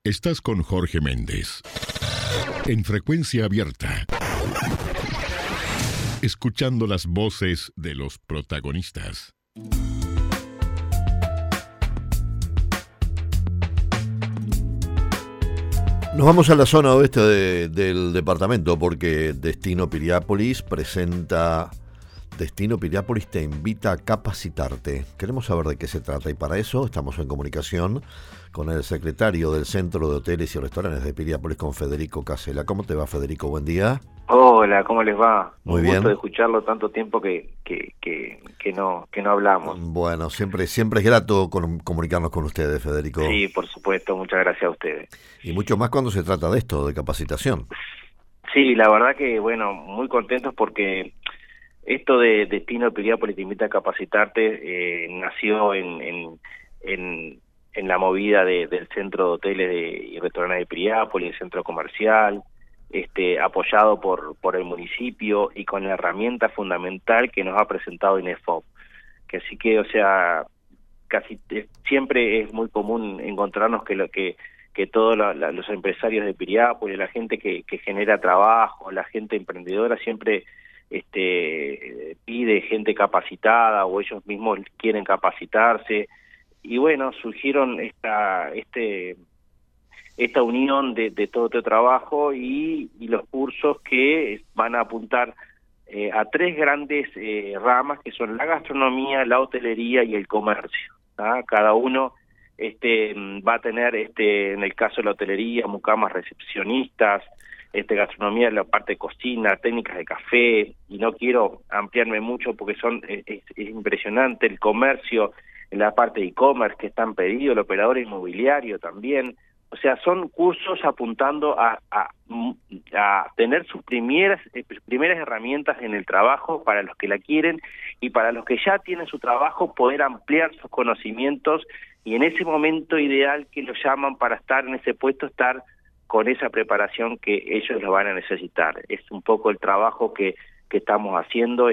Estás con Jorge Méndez. En Frecuencia Abierta. Escuchando las voces de los protagonistas. Nos vamos a la zona oeste del departamento porque Destino Piriápolis te invita a capacitarte. Queremos saber de qué se trata y para eso estamos en comunicación con el secretario del Centro de Hoteles y Restaurantes de Piriápolis, con Federico Casella. ¿Cómo te va, Federico? Buen día. Hola, ¿cómo les va? Muy bien. Un gusto de escucharlo, tanto tiempo que no hablamos. Bueno, siempre es grato comunicarnos con ustedes, Federico. Sí, por supuesto, muchas gracias a ustedes. Y mucho más cuando se trata de esto, de capacitación. Sí, la verdad que, bueno, muy contentos porque esto de Destino Piriápolis te invita a capacitarte, nació en la movida del Centro de Hoteles y Restaurantes de Piriápolis, el centro comercial, apoyado por el municipio y con la herramienta fundamental que nos ha presentado INEFOP. Que así que, o sea, casi siempre es muy común encontrarnos que todos los empresarios de Piriápolis, la gente que genera trabajo, la gente emprendedora siempre pide gente capacitada o ellos mismos quieren capacitarse. Y bueno, surgieron esta unión de todo este trabajo y los cursos que van a apuntar a tres grandes ramas, que son la gastronomía, la hotelería y el comercio. Cada uno va a tener, en el caso de la hotelería, mucamas recepcionistas, gastronomía, la parte de cocina, técnicas de café, y no quiero ampliarme mucho porque es impresionante. El comercio, en la parte de e-commerce que están pedidos, el operador inmobiliario también. O sea, son cursos apuntando a tener sus primeras herramientas en el trabajo para los que la quieren, y para los que ya tienen su trabajo poder ampliar sus conocimientos, y en ese momento ideal que lo llaman para estar en ese puesto, estar con esa preparación que ellos lo van a necesitar. Es un poco el trabajo que estamos haciendo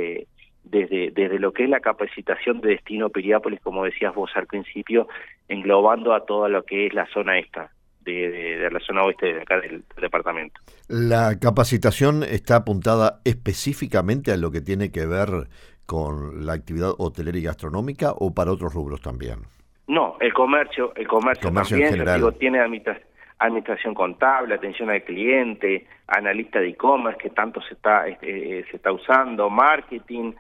desde lo que es la capacitación de Destino Piriápolis, como decías vos al principio, englobando a todo lo que es la zona esta, de la zona oeste de acá del departamento. ¿La capacitación está apuntada específicamente a lo que tiene que ver con la actividad hotelera y gastronómica o para otros rubros también? No, el comercio también, en general. Tiene administración contable, atención al cliente, analista de e-commerce que tanto se está usando, marketing.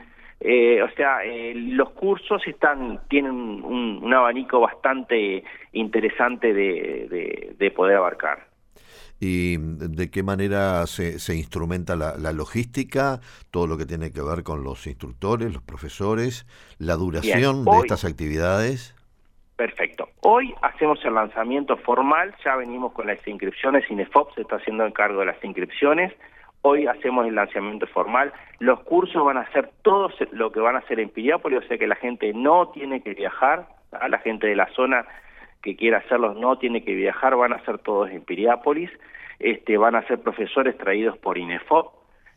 Los cursos tienen un abanico bastante interesante de poder abarcar. ¿Y de qué manera se instrumenta la logística, todo lo que tiene que ver con los instructores, los profesores, la duración de estas actividades? Perfecto. Hoy hacemos el lanzamiento formal, ya venimos con las inscripciones, INEFOP se está haciendo encargo de las inscripciones. Hoy hacemos el lanzamiento formal. Los cursos van a ser todos lo que van a hacer en Piriápolis, o sea que la gente no tiene que viajar, la gente de la zona que quiera hacerlos no tiene que viajar, van a ser todos en Piriápolis. Van a ser profesores traídos por INEFOP.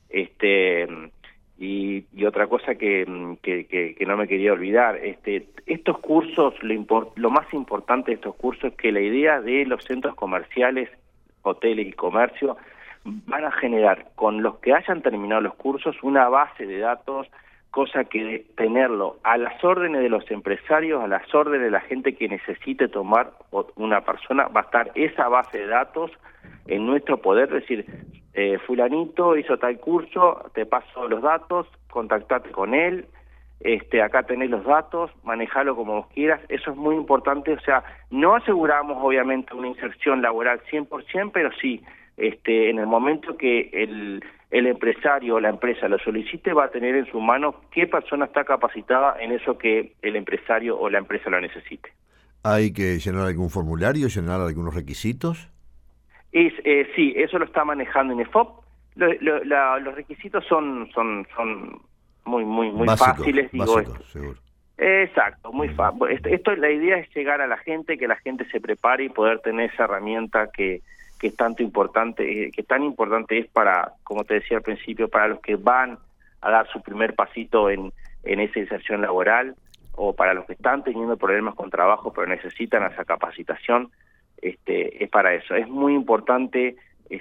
Y otra cosa que no me quería olvidar, estos cursos, lo más importante de estos cursos es que la idea de los centros comerciales, hoteles y comercio van a generar con los que hayan terminado los cursos una base de datos, cosa que tenerlo a las órdenes de los empresarios, a las órdenes de la gente que necesite tomar una persona, va a estar esa base de datos en nuestro poder, decir, fulanito hizo tal curso, te paso los datos, contactate con él, acá tenés los datos, manejalo como vos quieras. Eso es muy importante. O sea, no aseguramos obviamente una inserción laboral 100%, pero sí, en el momento que el empresario o la empresa lo solicite, va a tener en su mano qué persona está capacitada en eso que el empresario o la empresa lo necesite. ¿Hay que llenar algún formulario, llenar algunos requisitos? Sí, eso lo está manejando INEFOP. Los requisitos son muy básicos, fáciles, básicos, seguro. Exacto, muy fácil. La idea es llegar a la gente, que la gente se prepare y poder tener esa herramienta que es tanto importante, que tan importante es para, como te decía al principio, para los que van a dar su primer pasito en esa inserción laboral, o para los que están teniendo problemas con trabajo pero necesitan esa capacitación. Es es para eso. Es muy importante,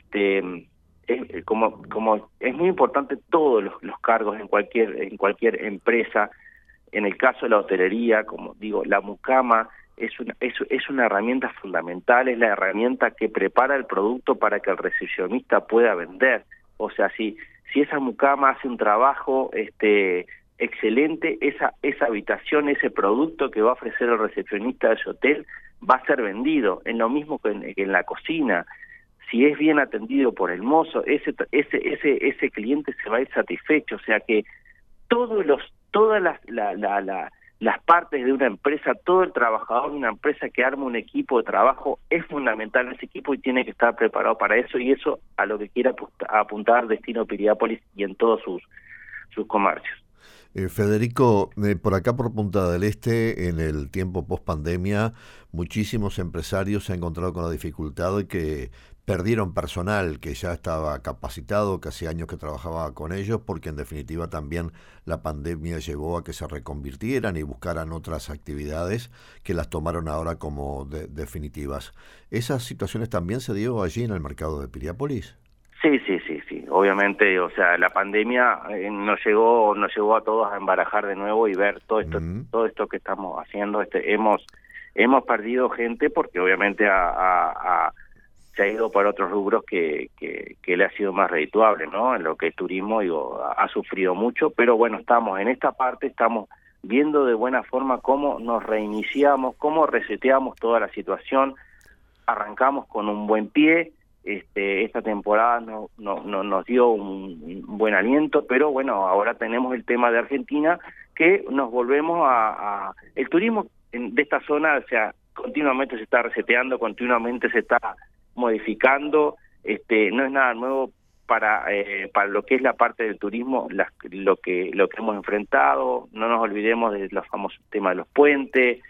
como es muy importante todos los cargos en cualquier empresa. En el caso de la hotelería, como digo, la mucama es una herramienta fundamental, es la herramienta que prepara el producto para que el recepcionista pueda vender. O sea, si esa mucama hace un trabajo excelente, esa habitación, ese producto que va a ofrecer el recepcionista de ese hotel va a ser vendido. Es lo mismo que en la cocina. Si es bien atendido por el mozo, ese cliente se va a ir satisfecho. O sea que todas las partes de una empresa, todo el trabajador de una empresa que arma un equipo de trabajo es fundamental en ese equipo y tiene que estar preparado para eso, y eso a lo que quiera apuntar Destino Piriápolis y en todos sus comercios. Federico, por acá por Punta del Este, en el tiempo post-pandemia, muchísimos empresarios se han encontrado con la dificultad de que perdieron personal que ya estaba capacitado, que hace años que trabajaba con ellos, porque en definitiva también la pandemia llevó a que se reconvirtieran y buscaran otras actividades que las tomaron ahora como definitivas. ¿Esas situaciones también se dio allí en el mercado de Piriápolis? Sí. Obviamente, o sea, la pandemia nos llevó a todos a embarajar de nuevo y ver todo esto que estamos haciendo. Hemos perdido gente porque obviamente se ha ido por otros rubros que le ha sido más redituable, ¿no? En lo que es turismo, ha sufrido mucho, pero bueno, estamos en esta parte, estamos viendo de buena forma cómo nos reiniciamos, cómo reseteamos toda la situación. Arrancamos con un buen pie. Esta temporada nos dio un buen aliento, pero bueno, ahora tenemos el tema de Argentina, que nos volvemos el turismo de esta zona, o sea, continuamente se está reseteando, continuamente se está modificando. No es nada nuevo para lo que es la parte del turismo, lo que hemos enfrentado. No nos olvidemos de los famosos temas de los puentes,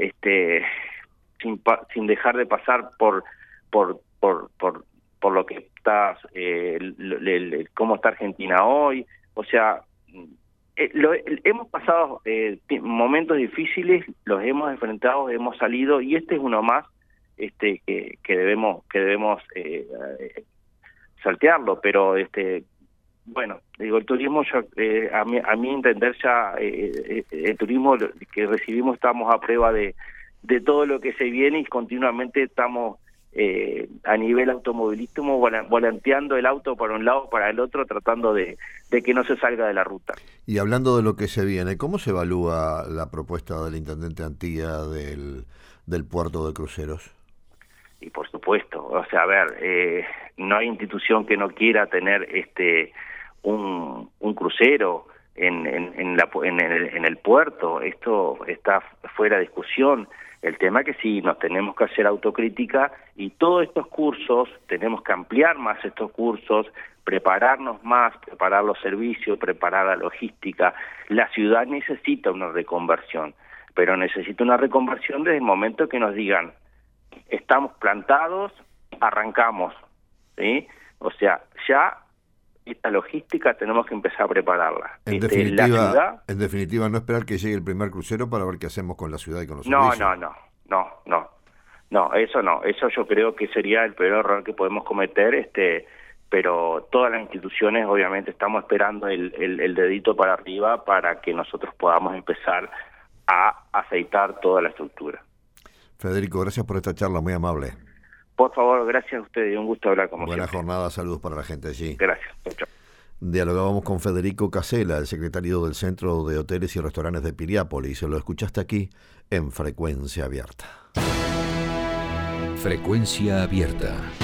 sin dejar de pasar por lo que está, cómo está Argentina hoy. O sea, hemos pasado momentos difíciles, los hemos enfrentado, hemos salido, y este es uno más que debemos saltearlo. Pero bueno, digo, el turismo a mi entender ya el turismo que recibimos, estamos a prueba de todo lo que se viene, y continuamente estamos a nivel automovilístico volanteando el auto para un lado, para el otro, tratando de que no se salga de la ruta. Y hablando de lo que se viene, ¿cómo se evalúa la propuesta del intendente Antía del puerto de cruceros? Y por supuesto, o sea, a ver, no hay institución que no quiera tener un crucero en el puerto. Esto está fuera de discusión. El tema es que sí, nos tenemos que hacer autocrítica, y todos estos cursos, tenemos que ampliar más estos cursos, prepararnos más, preparar los servicios, preparar la logística. La ciudad necesita una reconversión, pero necesita una reconversión desde el momento que nos digan, estamos plantados, arrancamos, ¿sí? O sea, ya esta logística tenemos que empezar a prepararla. En definitiva, no esperar que llegue el primer crucero para ver qué hacemos con la ciudad y con los servicios. No, eso yo creo que sería el peor error que podemos cometer, pero todas las instituciones obviamente estamos esperando el dedito para arriba para que nosotros podamos empezar a aceitar toda la estructura. Federico, gracias por esta charla, muy amable. Por favor, gracias a ustedes, un gusto hablar con ustedes. Buena jornada, saludos para la gente allí. Gracias. Chao. Dialogábamos con Federico Casella, el secretario del Centro de Hoteles y Restaurantes de Piriápolis. Lo escuchaste aquí en Frecuencia Abierta. Frecuencia Abierta.